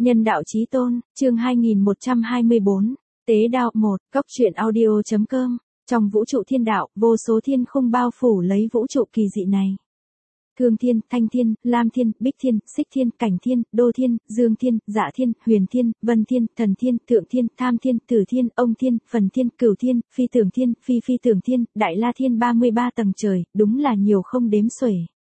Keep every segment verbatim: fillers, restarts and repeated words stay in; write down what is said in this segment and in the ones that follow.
Nhân đạo chí tôn, chương hai nghìn một trăm hai mươi bốn, Tế đạo một, Cốc truyện audio.com, trong vũ trụ thiên đạo, vô số thiên khung bao phủ lấy vũ trụ kỳ dị này. Thương thiên, thanh thiên, lam thiên, bích thiên, xích thiên, cảnh thiên, đô thiên, dương thiên, dạ thiên, huyền thiên, vân thiên, thần thiên, thượng thiên, tham thiên, tử thiên, ông thiên, phần thiên, cửu thiên, phi tưởng thiên, phi phi tưởng thiên, đại la thiên ba mươi ba tầng trời, đúng là nhiều không đếm xuể.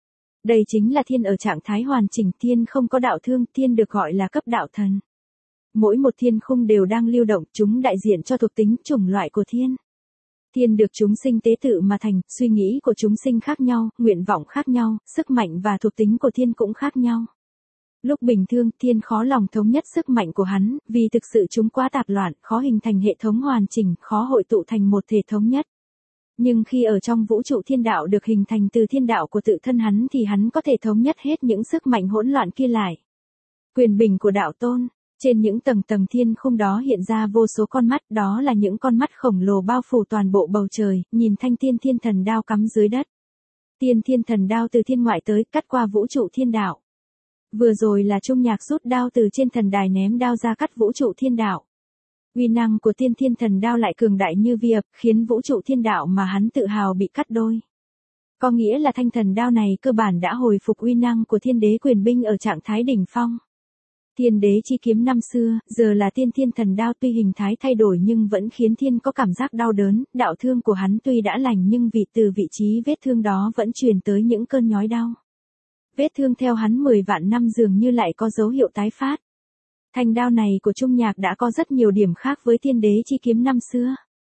Đây chính là thiên ở trạng thái hoàn chỉnh, thiên không có đạo thương, thiên được gọi là cấp đạo thần. Mỗi một thiên khung đều đang lưu động, chúng đại diện cho thuộc tính chủng loại của thiên. Thiên được chúng sinh tế tự mà thành, suy nghĩ của chúng sinh khác nhau, nguyện vọng khác nhau, sức mạnh và thuộc tính của thiên cũng khác nhau. Lúc bình thường, thiên khó lòng thống nhất sức mạnh của hắn, vì thực sự chúng quá tạp loạn, khó hình thành hệ thống hoàn chỉnh, khó hội tụ thành một thể thống nhất. Nhưng khi ở trong vũ trụ thiên đạo được hình thành từ thiên đạo của tự thân hắn thì hắn có thể thống nhất hết những sức mạnh hỗn loạn kia lại. Quyền bình của đạo tôn. Trên những tầng tầng thiên khung đó hiện ra vô số con mắt, đó là những con mắt khổng lồ bao phủ toàn bộ bầu trời, nhìn thanh tiên thiên thần đao cắm dưới đất. Tiên thiên thần đao từ thiên ngoại tới, cắt qua vũ trụ thiên đạo. Vừa rồi là Trung Nhạc rút đao từ trên thần đài ném đao ra cắt vũ trụ thiên đạo. Uy năng của tiên thiên thần đao lại cường đại như vi ập, khiến vũ trụ thiên đạo mà hắn tự hào bị cắt đôi. Có nghĩa là thanh thần đao này cơ bản đã hồi phục uy năng của thiên đế quyền binh ở trạng thái đỉnh phong. Thiên đế chi kiếm năm xưa, giờ là tiên thiên thần đao, tuy hình thái thay đổi nhưng vẫn khiến thiên có cảm giác đau đớn, đạo thương của hắn tuy đã lành nhưng vì từ vị trí vết thương đó vẫn truyền tới những cơn nhói đau. Vết thương theo hắn mười vạn năm dường như lại có dấu hiệu tái phát. Thanh đao này của Trung Nhạc đã có rất nhiều điểm khác với thiên đế chi kiếm năm xưa.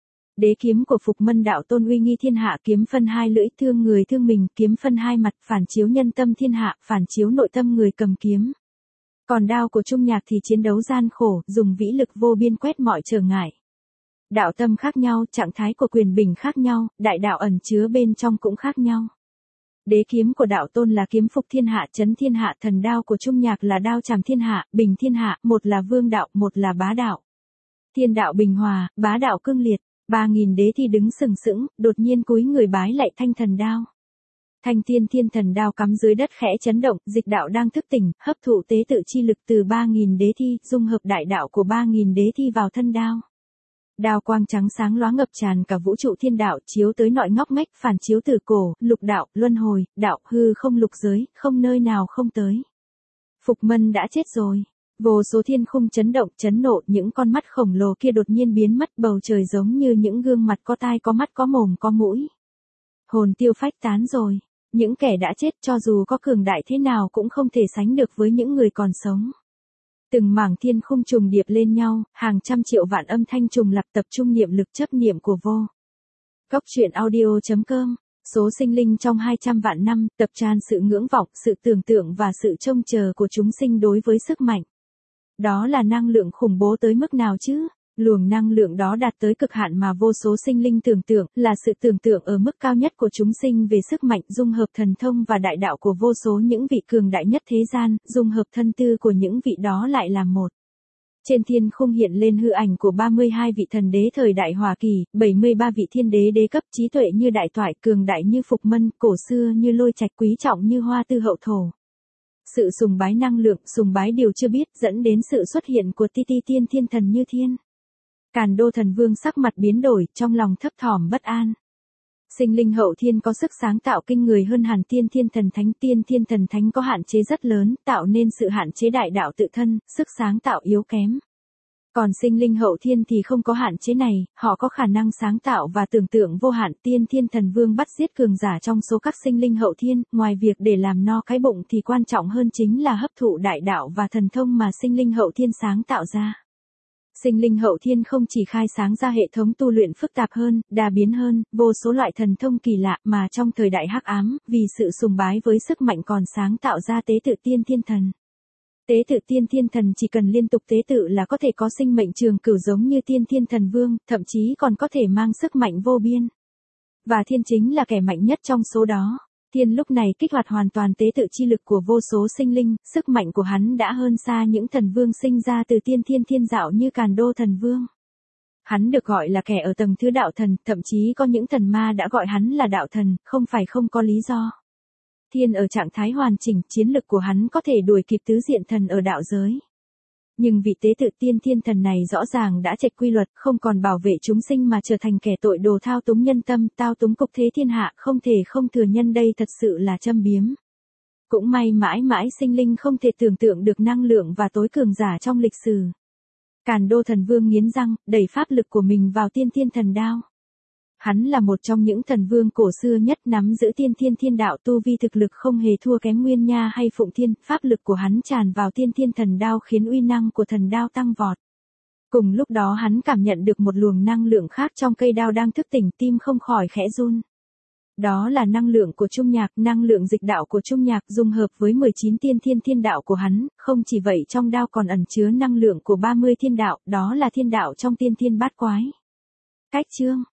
Đế kiếm của Phục Mân đạo tôn uy nghi thiên hạ, kiếm phân hai lưỡi, thương người thương mình, kiếm phân hai mặt, phản chiếu nhân tâm thiên hạ, phản chiếu nội tâm người cầm kiếm. Còn đao của Trung Nhạc thì chiến đấu gian khổ, dùng vĩ lực vô biên quét mọi trở ngại. Đạo tâm khác nhau, trạng thái của quyền bình khác nhau, đại đạo ẩn chứa bên trong cũng khác nhau. Đế kiếm của đạo tôn là kiếm phục thiên hạ, chấn thiên hạ, thần đao của Trung Nhạc là đao trảm thiên hạ, bình thiên hạ, một là vương đạo, một là bá đạo. Thiên đạo bình hòa, bá đạo cương liệt, ba nghìn đế thi đứng sừng sững, đột nhiên cúi người bái lại thanh thần đao. Thanh tiên thiên thần đao cắm dưới đất khẽ chấn động, dịch đạo đang thức tỉnh, hấp thụ tế tự chi lực từ ba nghìn đế thi, dung hợp đại đạo của ba nghìn đế thi vào thân đao. Đao quang trắng sáng lóa ngập tràn cả vũ trụ thiên đạo, chiếu tới nội ngóc ngách, phản chiếu từ cổ, lục đạo, luân hồi, đạo, hư không lục giới, không nơi nào không tới. Phục Mân đã chết rồi. Vô số thiên khung chấn động, chấn nộ, những con mắt khổng lồ kia đột nhiên biến mất, bầu trời giống như những gương mặt có tai có mắt có mồm có mũi. Hồn tiêu phách tán rồi. Những kẻ đã chết cho dù có cường đại thế nào cũng không thể sánh được với những người còn sống. Từng mảng thiên khung trùng điệp lên nhau, hàng trăm triệu vạn âm thanh trùng lặp tập trung niệm lực chấp niệm của vô. Cốc truyện audio.com, số sinh linh trong hai trăm vạn năm, tập tràn sự ngưỡng vọng, sự tưởng tượng và sự trông chờ của chúng sinh đối với sức mạnh. Đó là năng lượng khủng bố tới mức nào chứ? Luồng năng lượng đó đạt tới cực hạn mà vô số sinh linh tưởng tượng, là sự tưởng tượng ở mức cao nhất của chúng sinh về sức mạnh, dung hợp thần thông và đại đạo của vô số những vị cường đại nhất thế gian, dung hợp thân tư của những vị đó lại là một. Trên thiên khung hiện lên hư ảnh của ba mươi hai vị thần đế thời đại Hòa Kỳ, bảy mươi ba vị thiên đế đế cấp, trí tuệ như đại toại, cường đại như Phục Mân, cổ xưa như Lôi Trạch, quý trọng như Hoa Tư Hậu Thổ. Sự sùng bái năng lượng, sùng bái điều chưa biết dẫn đến sự xuất hiện của ti ti tiên thiên thần như thiên. Càn Đô thần vương sắc mặt biến đổi, trong lòng thấp thỏm bất an. Sinh linh hậu thiên có sức sáng tạo kinh người hơn hẳn tiên thiên thần thánh, tiên thiên thần thánh có hạn chế rất lớn, tạo nên sự hạn chế đại đạo tự thân, sức sáng tạo yếu kém. Còn sinh linh hậu thiên thì không có hạn chế này, họ có khả năng sáng tạo và tưởng tượng vô hạn. Tiên thiên thần vương bắt giết cường giả trong số các sinh linh hậu thiên, ngoài việc để làm no cái bụng thì quan trọng hơn chính là hấp thụ đại đạo và thần thông mà sinh linh hậu thiên sáng tạo ra. Sinh linh hậu thiên không chỉ khai sáng ra hệ thống tu luyện phức tạp hơn, đa biến hơn, vô số loại thần thông kỳ lạ mà trong thời đại hắc ám, vì sự sùng bái với sức mạnh còn sáng tạo ra tế tự tiên thiên thần. Tế tự tiên thiên thần chỉ cần liên tục tế tự là có thể có sinh mệnh trường cửu giống như tiên thiên thần vương, thậm chí còn có thể mang sức mạnh vô biên. Và thiên chính là kẻ mạnh nhất trong số đó. Thiên lúc này kích hoạt hoàn toàn tế tự chi lực của vô số sinh linh, sức mạnh của hắn đã hơn xa những thần vương sinh ra từ tiên thiên thiên dạo như Càn Đô thần vương. Hắn được gọi là kẻ ở tầng thứ đạo thần, thậm chí có những thần ma đã gọi hắn là đạo thần, không phải không có lý do. Thiên ở trạng thái hoàn chỉnh, chiến lực của hắn có thể đuổi kịp tứ diện thần ở đạo giới. Nhưng vị tế tự tiên thiên thần này rõ ràng đã chệch quy luật, không còn bảo vệ chúng sinh mà trở thành kẻ tội đồ thao túng nhân tâm, tao túng cục thế thiên hạ, không thể không thừa nhân đây thật sự là châm biếm. Cũng may mãi mãi sinh linh không thể tưởng tượng được năng lượng và tối cường giả trong lịch sử. Càn Đô thần vương nghiến răng, đẩy pháp lực của mình vào tiên thiên thần đao. Hắn là một trong những thần vương cổ xưa nhất nắm giữ tiên thiên thiên đạo, tu vi thực lực không hề thua kém Nguyên Nha hay Phụng Thiên, pháp lực của hắn tràn vào tiên thiên thần đao khiến uy năng của thần đao tăng vọt. Cùng lúc đó hắn cảm nhận được một luồng năng lượng khác trong cây đao đang thức tỉnh, tim không khỏi khẽ run. Đó là năng lượng của Trung Nhạc, năng lượng dịch đạo của Trung Nhạc dung hợp với mười chín tiên thiên thiên đạo của hắn, không chỉ vậy trong đao còn ẩn chứa năng lượng của ba mươi thiên đạo, đó là thiên đạo trong tiên thiên bát quái. Cách chương